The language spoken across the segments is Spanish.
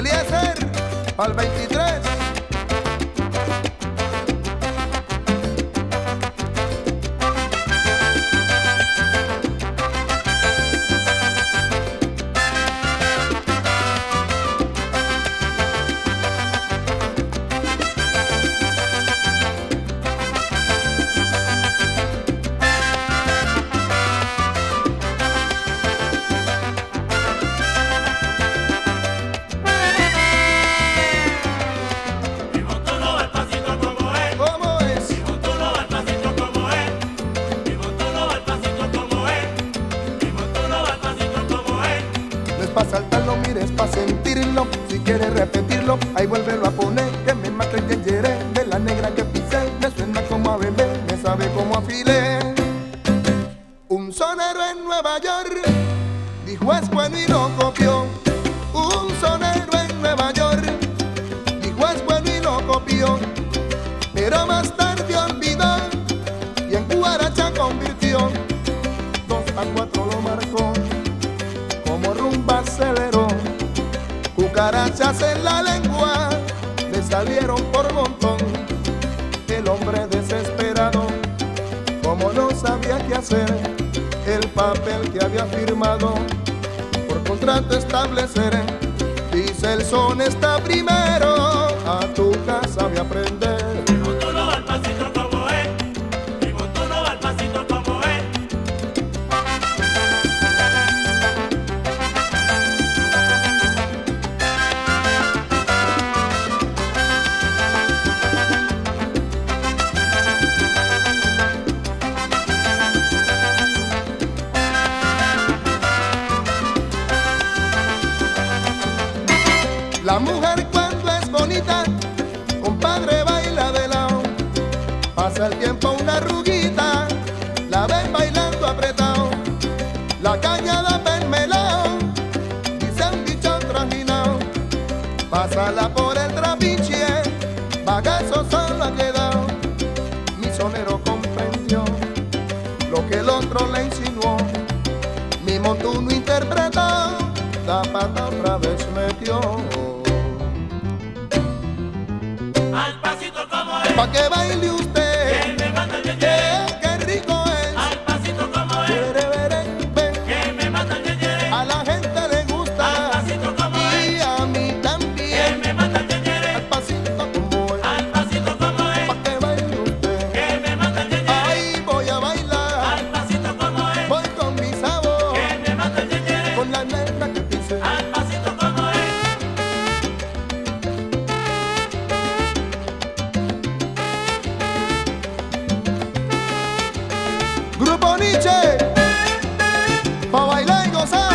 Eliezer, al 23. Pa' saltarlo, mires pa' sentirlo. Si quieres repetirlo, ahí vuélvelo a poner. Que me mate el yeyere de la negra que pisé. Me suena como a bebé, me sabe como a filé. Un sonero en Nueva York dijo es bueno y lo copió. Un sonero en Nueva York dijo es bueno y lo copió. Pero más tarde olvidó y en guaracha convirtió. 2-4 lo marcó. Como rumba aceleró, cucarachas en la lengua le salieron por montón. El hombre desesperado, como no sabía qué hacer, el papel que había firmado por contrato establecer, dice el son está primero, a tu casa voy a aprender. La mujer cuando es bonita, compadre, baila de lado. Pasa el tiempo una arruguita, la ven bailando apretado. La caña da permelao, dice un dicho trajinao. Pásala por el trapiche, bagazo solo ha quedado. Mi sonero comprendió lo que el otro le insinuó. Mi montuno interpretó, la pata otra vez metió. Al pasito como es, Pa' que baile usted, que me manda el yeyere. qué rico es. Al pasito como es, Quiere ver en ven, que me manda el yeyere. a la gente le gusta Al pasito como y es, a mí que también. me manda el yeyere. Al pasito como es, Al pasito como es, pa' que baile usted. que me manda el yeyere. Ahí voy a bailar, Al pasito como es, voy con mi sabor, que me manda el yeyere. con la negra que pise. Al pasito como es. Grupo Nietzsche, pa' bailar y gozar.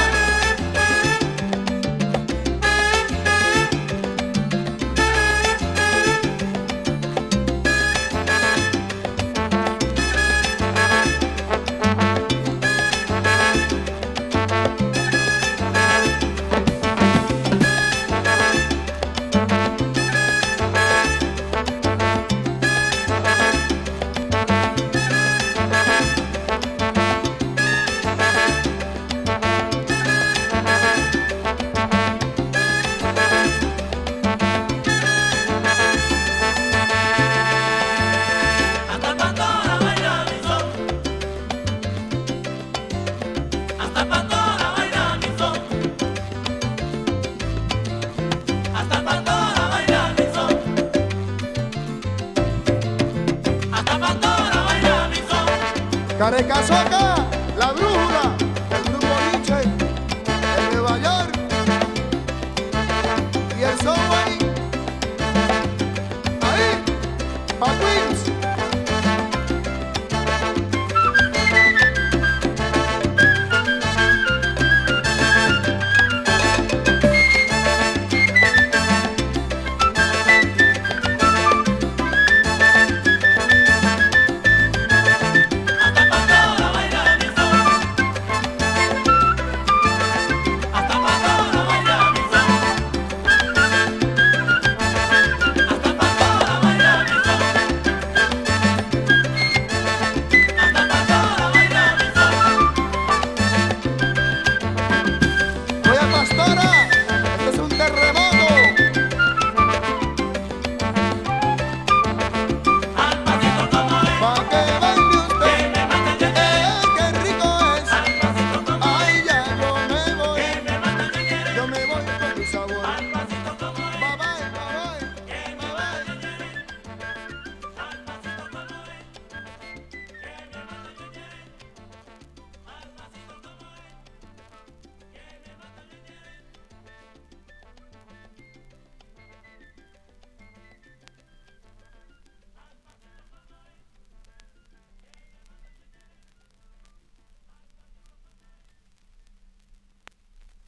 Hasta Pandora baila mi son. Hasta Pandora baila mi son. Hasta Pandora baila mi son. Hasta Pandora baila mi son. Carecasoca, la brújula.